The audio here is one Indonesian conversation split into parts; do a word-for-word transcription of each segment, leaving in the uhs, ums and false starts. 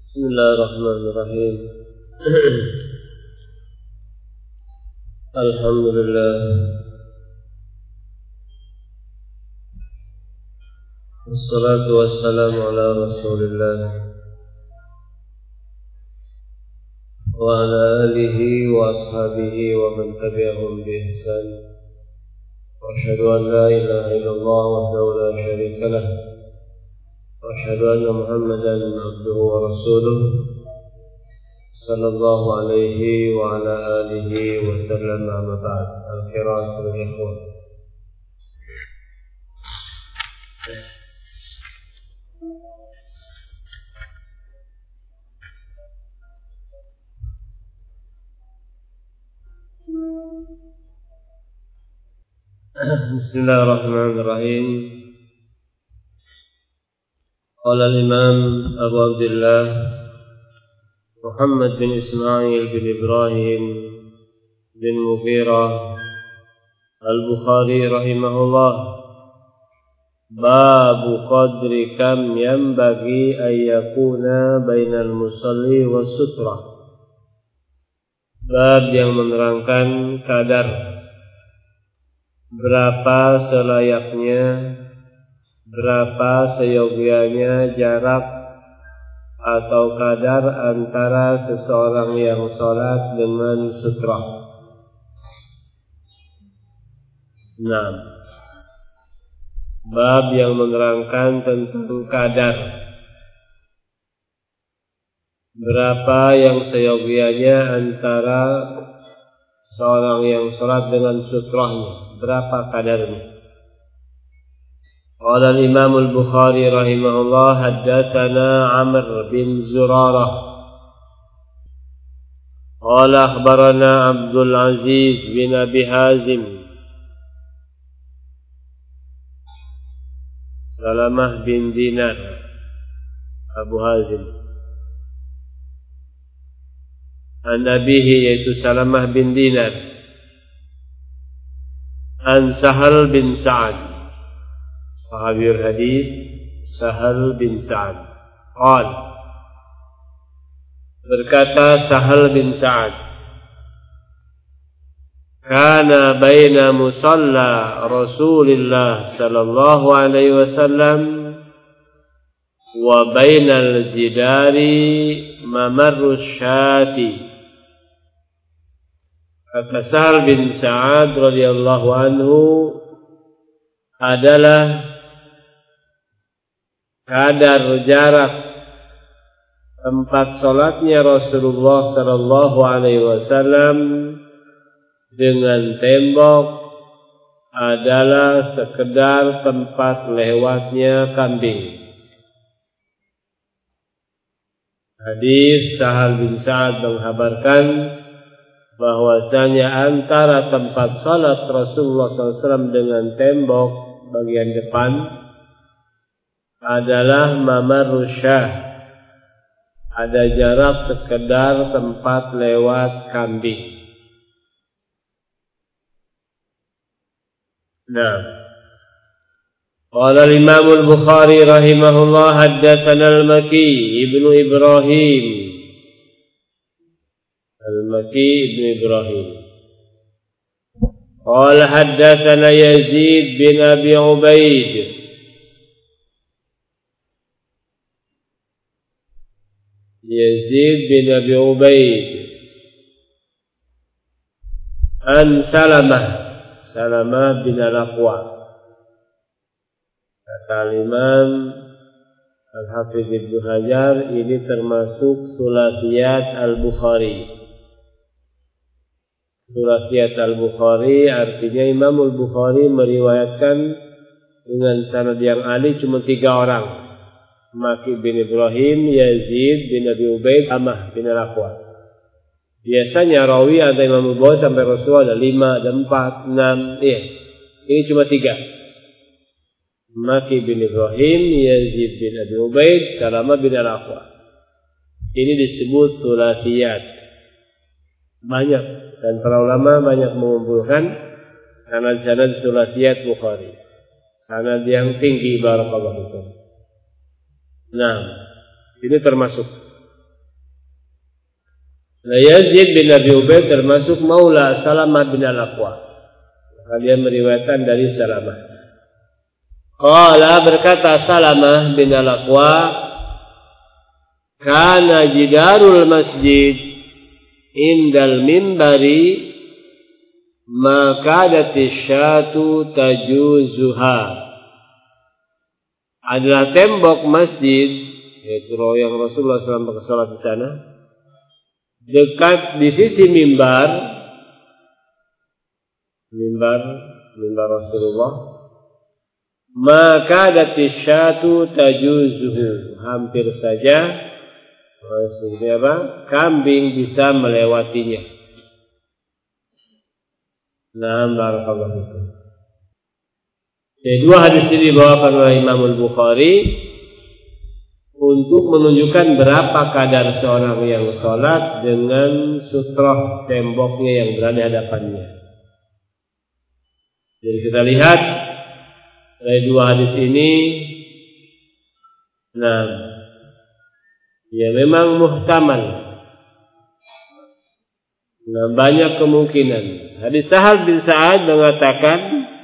Bismillahirrahmanirrahim. Alhamdulillah. Wassalatu wassalamu ala Rasulillah wa ala alihi wa ashabihi wa man tabi'ahum bi ihsan. Wa asyhadu an la ilaha illallah wahdahu la syarika lah. Wa asyhadu anna Muhammadan abduhu wa rasuluh sallallahu alaihi wa ala alihi wa sallam. Amma ba'd. Al-qira'atul ikhwan. Bismillahirrahmanirrahim. Qala al-Imam Abu Abdullah Muhammad bin Ismail bin Ibrahim bin Mughirah Al-Bukhari rahimahullah, Babu qadri kam yanbaghi an yakuna bainal musalli was sutrah. Bab yang menerangkan kadar berapa selayaknya, berapa seyogianya jarak atau kadar antara seseorang yang sholat dengan sutrah. Nah, bab yang menerangkan tentang kadar berapa yang seyogianya antara seorang yang sholat dengan sutrahnya, berapa kadarnya. Qala al-Imam al-Bukhari rahimahullah, haddatsana Amr bin Zurarah qala akhbarana Abdul Aziz bin Abi Hazim Salamah bin Dinar Abu Hazim an abihi, yaitu Salamah bin Dinar, an Sahal bin Sa'ad, sahabiyul hadis Sahal bin Sa'ad. Qal, berkata Sahal bin Sa'ad, kana baina musalla Rasulillah sallallahu alaihi wasallam wa bainal jidari mamarrus syati. Kata Sahal bin Sa'ad radhiyallahu anhu adalah kadar jarak tempat salatnya Rasulullah sallallahu alaihi wasallam dengan tembok adalah sekedar tempat lewatnya kambing. Hadis Sahal bin Sa'ad menghabarkan bahwasanya antara tempat salat Rasulullah sallallahu alaihi wasallam dengan tembok bagian depan adalah mamarrusyah, ada jarak sekedar tempat lewat kambing. Nah, qala al-Imam al-Bukhari rahimahullah, haddatsana al-Maki ibnu Ibrahim Al-Maki ibn Ibrahim qala haddatsana Yazid bin Abi Ubaid Yazid bin Abi Ubaid an Salamah Salamah bin Al-Aqwa. Kata Imam Al-Hafiz Ibnu Hajar, ini termasuk Sulasiyat Al-Bukhari. Sulasiyat Al-Bukhari artinya Imam Al-Bukhari meriwayatkan dengan sanad yang ali cuma tiga orang, Maki bin Ibrahim, Yazid bin Abi Ubaid, Amah bin Al-Aqwa. Biasanya rawi ada Imam Al-Bukhari sampai Rasulullah ada lima, ada empat, enam, iya. Ini cuma tiga, Maki bin Ibrahim, Yazid bin Abi Ubaid, Salamah bin Al-Aqwa. Ini disebut sulasiyat. Banyak, dan para ulama banyak mengumpulkan sanad-sanad sulasiyat Bukhari, sanad yang tinggi, barakallahu fikum. Nah, ini termasuk Nah, Yazid bin Abi Ubaid termasuk maula Salamah bin Al-Aqwa. Dia meriwayatkan dari Salamah. Qala berkata Salamah bin Al-Aqwa, kana jidarul masjid indal mimbari makadati syatu tajuzuha. Adalah tembok masjid, yaitu yang Rasulullah shallallahu alaihi wasallam bersolat di sana, dekat di sisi mimbar, mimbar, mimbar Rasulullah, maka dati syatu tajuzuhu, hampir saja maksudnya apa? Kambing bisa melewatinya. Nah, barakallahu fikum. Jadi dua hadis ini dibawakan oleh Imam Al-Bukhari untuk menunjukkan berapa kadar seorang yang sholat dengan sutroh temboknya yang berada di hadapannya. Jadi kita lihat dari dua hadis ini, nah, ya memang muhtamal. Nah, banyak kemungkinan. Hadis Sahal bin Sa'ad mengatakan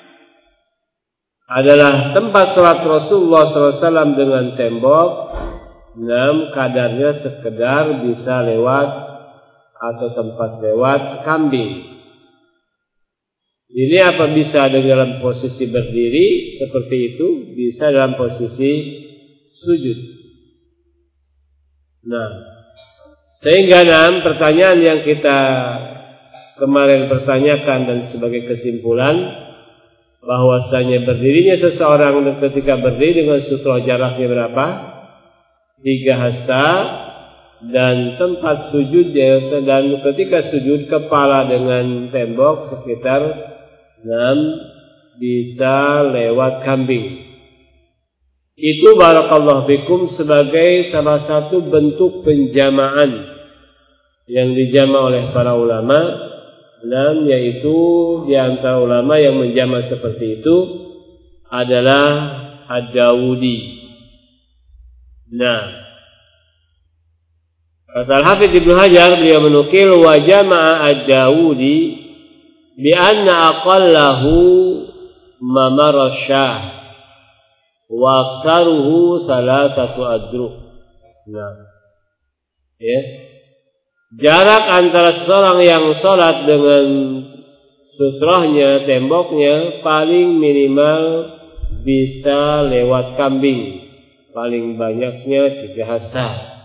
adalah tempat sholat Rasulullah shallallahu alaihi wasallam dengan tembok, enam kadarnya sekedar bisa lewat atau tempat lewat kambing. Ini apa bisa dalam posisi berdiri seperti itu, bisa dalam posisi sujud. Nah, sehingga enam pertanyaan yang kita kemarin pertanyakan dan sebagai kesimpulan, bahwasanya berdirinya seseorang ketika berdiri dengan sutra jaraknya berapa? Tiga hasta, dan tempat sujudnya dan ketika sujud kepala dengan tembok sekitar enam bisa lewat kambing. Itu barakallahu fikum sebagai salah satu bentuk penjamaan yang dijama oleh para ulama. Dan yaitu di antara ulama yang menjama seperti itu adalah Ad-Dawudi. Nah, kata Al-Hafidz Ibnu Hajar, beliau menukil wa jama'a Ad-Dawudi bi anna aqallahu mamarasyah wa aktsaruhu thalathatu adru. Nah, ya. Jarak antara seorang yang sholat dengan sutrohnya, temboknya, paling minimal bisa lewat kambing. Paling banyaknya tiga hasta.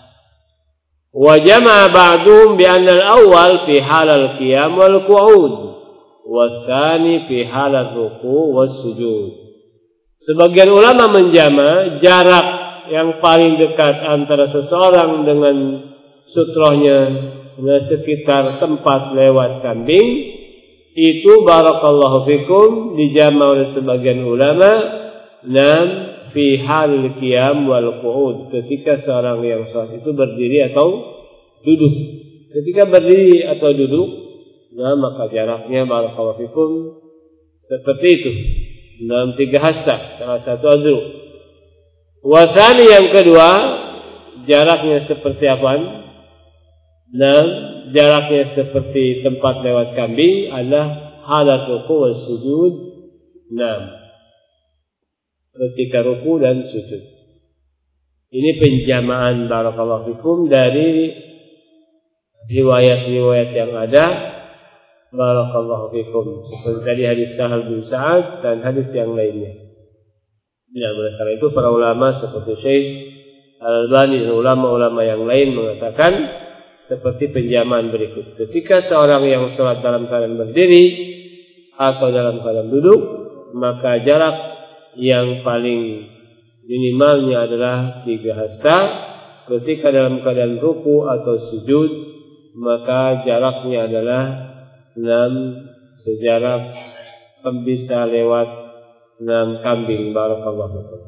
Wa jama'a ba'dhum bi anna al-awwal fi halal qiyam wal qu'ud, wa tsani fi halal ruku' was sujud. Sebagian ulama menjama jarak yang paling dekat antara seseorang dengan sutrohnya nah, sekitar tempat lewat kambing itu barakallahu fikum dijama oleh sebagian ulama nam fi halil qiyam wal qu'ud, ketika seorang yang sholat itu berdiri atau duduk. Ketika berdiri atau duduk, nah maka jaraknya barakallahu fikum seperti itu, dalam tiga hasta, salah satu adru. Wasani yang kedua, jaraknya seperti apa? Nah, jaraknya seperti tempat lewat kambing adalah halat ruku' was sujud. Nah, ketika ruku dan sujud. Ini penjamaan barakallahu fikum dari riwayat-riwayat yang ada. Barakallahu fikum. Seperti tadi hadis Sahal bin Sa'ad dan hadis yang lainnya. Ya, oleh karena itu para ulama seperti Syekh Al-Albani dan ulama-ulama yang lain mengatakan seperti penjamaan berikut. Ketika seorang yang sholat dalam keadaan berdiri atau dalam keadaan duduk, maka jarak yang paling minimalnya adalah tiga hasta. Ketika dalam keadaan ruku atau sujud, maka jaraknya adalah enam sejarak bisa lewat enam kambing. Barakallahu fikum.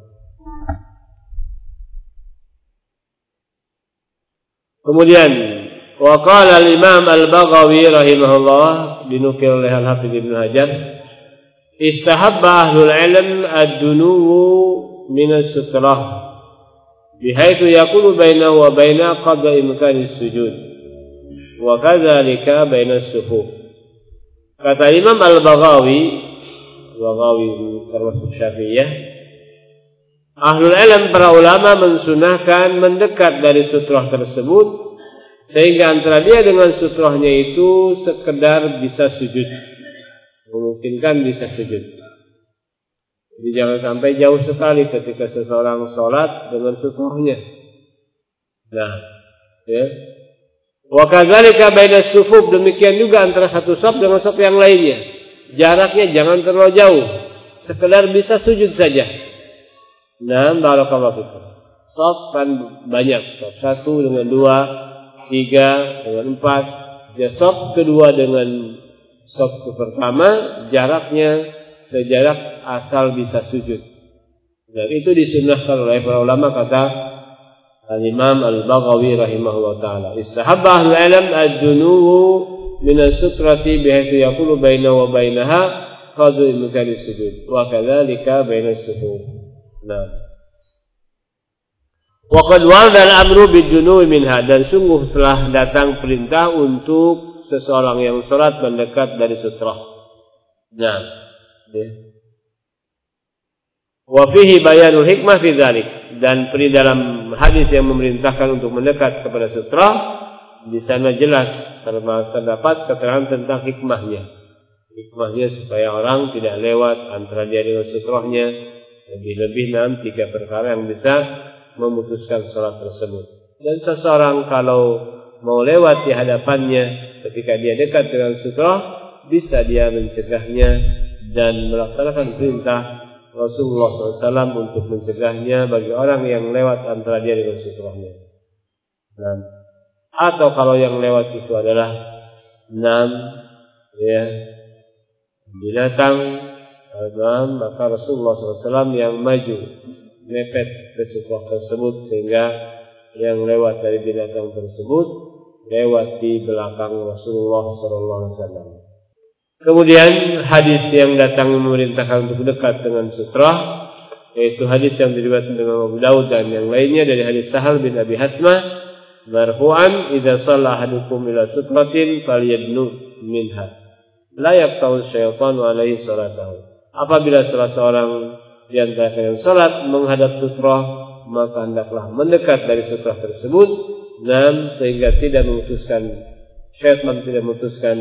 Kemudian wa qala al-Imam Al-Baghawi rahimahullah, dinukil oleh Al-Hafidz Ibnu Hajar, istahabba ahlul ilm ad-dunuwu min as-sutrah bihaitsu yakunu bainahu wa baina qadra imkan as-sujud. wa kadzalika bainas sufuf. Kata Imam Al-Baghawi, Baghawi termasuk Syafi'iyah, ahlul ilm para ulama mensunahkan mendekat dari sutrah tersebut sehingga antara dia dengan sutrahnya itu sekedar bisa sujud, memungkinkan bisa sujud. Jadi jangan sampai jauh sekali ketika seseorang sholat dengan sutrahnya. Nah, ya. Wa kadzalika bainas sufuf, demikian juga antara satu shaf dengan shaf yang lainnya. Jaraknya jangan terlalu jauh, sekedar bisa sujud saja. Nah, barakallahu fikum. Shaf kan banyak, shaf satu dengan dua, tiga dengan empat. Ya, shaf kedua dengan shaf pertama jaraknya sejarak asal bisa sujud. Dan itu disunnahkan oleh para ulama, kata Al-Imam Al-Baghawi rahimahullah ta'ala. Istahabba ahlul ilm ad-dunuwu min as-sutrati bihaitsu yaqulu baina wa bainaha qadru imkani sujud wa kadzalika baina as-sufuf. Nah. Wa qad warada al-amru bid-dunuwi minha, dan sungguh telah datang perintah untuk seseorang yang salat mendekat dari sutrah. Nah. Wa fihi bayanul hikmah fi dzalik, dan di dalam hadis yang memerintahkan untuk mendekat kepada sutra, di sana jelas terdapat keterangan tentang hikmahnya. Hikmahnya supaya orang tidak lewat antara dia dengan sutrahnya, lebih-lebih enam tiga perkara yang bisa memutuskan salat tersebut. Dan seseorang kalau mau lewat di hadapannya ketika dia dekat dengan sutrah, bisa dia mencegahnya dan melaksanakan perintah Rasulullah shallallahu alaihi wasallam untuk mencegahnya bagi orang yang lewat antara dia dengan sutrahnya. Nah, atau kalau yang lewat itu adalah enam, ya, binatang, enam, maka Rasulullah shallallahu alaihi wasallam yang maju mepet ke sutrah tersebut sehingga yang lewat dari binatang tersebut lewat di belakang Rasulullah shallallahu alaihi wasallam. Kemudian hadis yang datang memerintahkan untuk dekat dengan sutrah, yaitu hadis yang diriwayatkan dengan Abu Daud dan yang lainnya dari hadis Sahal bin Abi Hasmah marfu'an, idza shalla ahadukum ila sutratin falyadnu minha la yaqta'u syaitanu alaihi salatahu. Apabila salah seorang di antara kalian salat menghadap sutrah, maka hendaklah mendekat dari sutrah tersebut, dan sehingga tidak memutuskan syaitan tidak memutuskan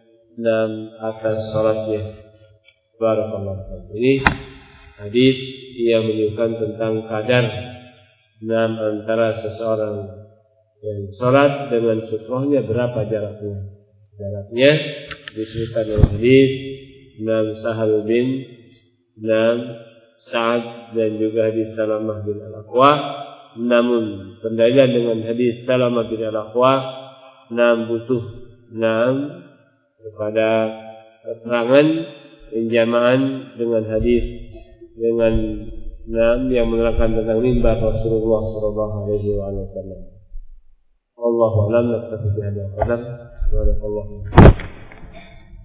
dan atas salatnya. Barakallahu. Ini hadis yang menunjukkan tentang kadar enam antara seseorang yang salat dengan sutrahnya berapa jaraknya. Jaraknya disebutkan dalam hadis enam Sahal bin enam Sa'ad dan juga hadis Salamah bin Al-Aqwa. Namun pendalilan dengan hadis Salamah bin Al-Aqwa enam butuh enam kepada keterangan penjamaan dengan hadis dengan enam yang menerangkan tentang mimbar Rasulullah sallallahu alaihi wasallam. Wallahu a'lam. Naktafi bihadza al-qadar. Subhanallah.